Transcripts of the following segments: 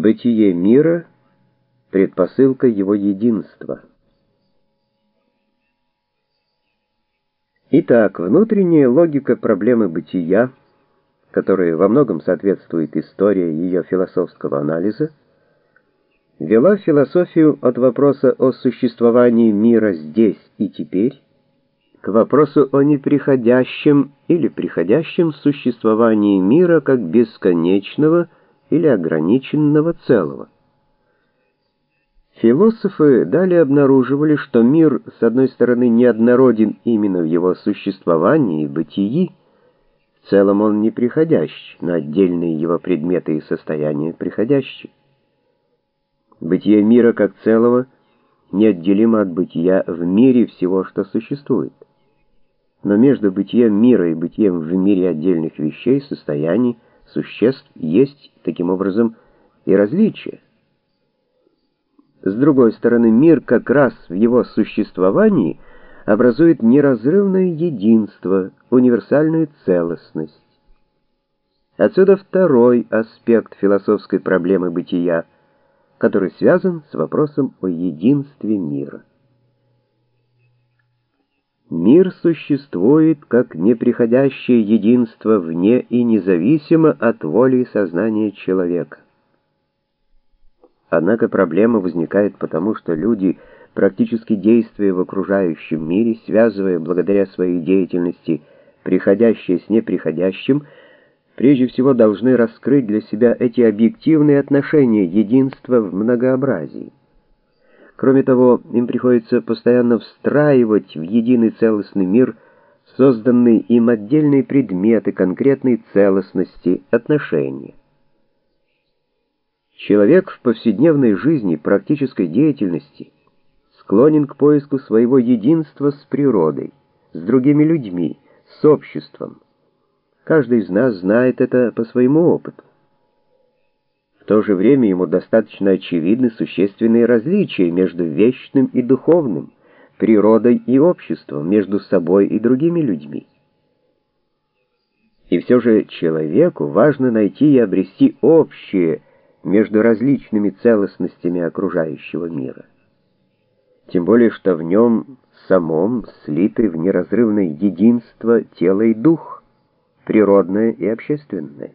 Бытие мира — предпосылка его единства. Итак, внутренняя логика проблемы бытия, которой во многом соответствует история ее философского анализа, вела философию от вопроса о существовании мира здесь и теперь к вопросу о неприходящем или приходящем существовании мира как бесконечного или ограниченного целого. Философы далее обнаруживали, что мир, с одной стороны, неоднороден именно в его существовании и бытии, в целом он неприходящий, но отдельные его предметы и состояния приходящие. Бытие мира как целого неотделимо от бытия в мире всего, что существует. Но между бытием мира и бытием в мире отдельных вещей, состояний, существ есть, таким образом, и различия. С другой стороны, мир как раз в его существовании образует неразрывное единство, универсальную целостность. Отсюда второй аспект философской проблемы бытия, который связан с вопросом о единстве мира. Мир существует как неприходящее единство вне и независимо от воли и сознания человека. Однако проблема возникает потому, что люди, практически действуя в окружающем мире, связывая благодаря своей деятельности приходящее с неприходящим, прежде всего должны раскрыть для себя эти объективные отношения единства в многообразии. Кроме того, им приходится постоянно встраивать в единый целостный мир созданные им отдельные предметы конкретной целостности, отношения. Человек в повседневной жизни, практической деятельности склонен к поиску своего единства с природой, с другими людьми, с обществом. Каждый из нас знает это по своему опыту. В то же время ему достаточно очевидны существенные различия между вечным и духовным, природой и обществом, между собой и другими людьми. И все же человеку важно найти и обрести общее между различными целостностями окружающего мира. Тем более, что в нем самом слиты в неразрывное единство тело и дух, природное и общественное.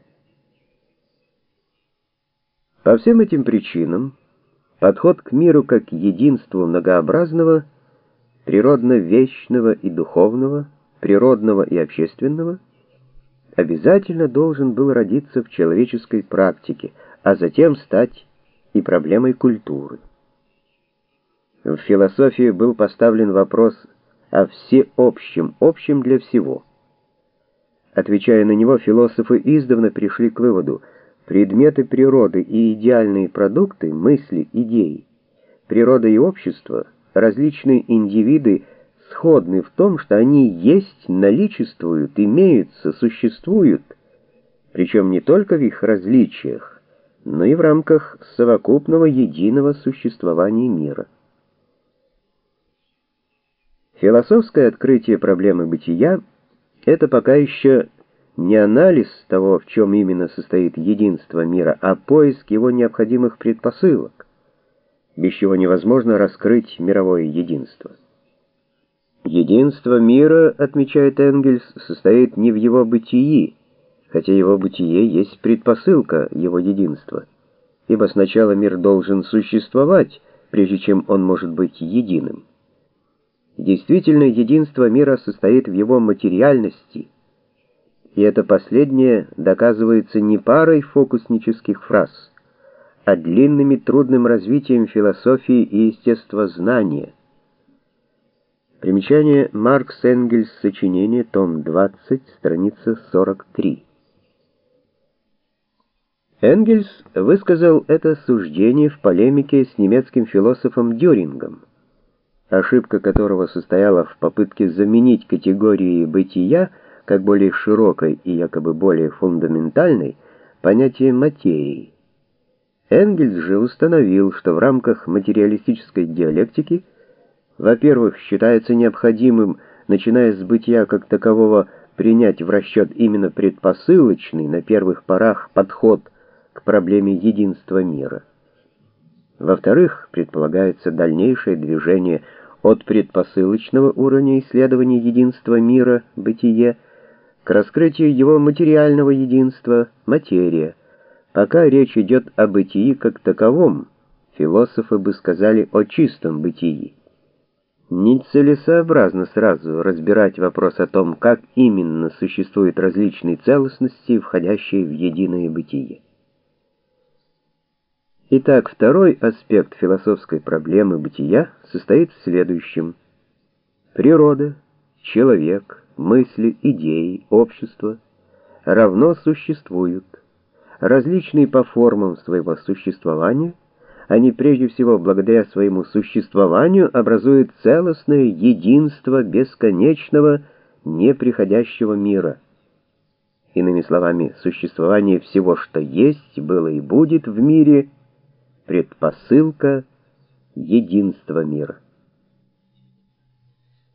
По всем этим причинам подход к миру как к единству многообразного, природно-вечного и духовного, природного и общественного обязательно должен был родиться в человеческой практике, а затем стать и проблемой культуры. В философии был поставлен вопрос о всеобщем, общем для всего. Отвечая на него, философы издавна пришли к выводу: предметы природы и идеальные продукты, мысли, идеи, природа и общество, различные индивиды сходны в том, что они есть, наличествуют, имеются, существуют, причем не только в их различиях, но и в рамках совокупного единого существования мира. Философское открытие проблемы бытия — это пока еще не анализ того, в чем именно состоит единство мира, а поиск его необходимых предпосылок, без чего невозможно раскрыть мировое единство. Единство мира, отмечает Энгельс, состоит не в его бытии, хотя его бытие есть предпосылка его единства, ибо сначала мир должен существовать, прежде чем он может быть единым. Действительное единство мира состоит в его материальности, и это последнее доказывается не парой фокуснических фраз, а длинным и трудным развитием философии и естествознания. Примечание: Маркс Энгельс, сочинение, том 20, страница 43. Энгельс высказал это суждение в полемике с немецким философом Дюрингом, ошибка которого состояла в попытке заменить категории бытия, как более широкой и якобы более фундаментальной, понятие материи. Энгельс же установил, что в рамках материалистической диалектики, во-первых, считается необходимым, начиная с бытия как такового, принять в расчет именно предпосылочный, на первых порах, подход к проблеме единства мира. Во-вторых, предполагается дальнейшее движение от предпосылочного уровня исследования единства мира, бытие, к раскрытию его материального единства, материя. Пока речь идет о бытии как таковом, философы бы сказали о чистом бытии. Нецелесообразно сразу разбирать вопрос о том, как именно существуют различные целостности, входящие в единое бытие. Итак, второй аспект философской проблемы бытия состоит в следующем. Природа, человек, мысли, идеи, общество равно существуют, различные по формам своего существования. Они прежде всего благодаря своему существованию образуют целостное единство бесконечного, неприходящего мира. Иными словами, существование всего, что есть, было и будет в мире, предпосылка единства мира.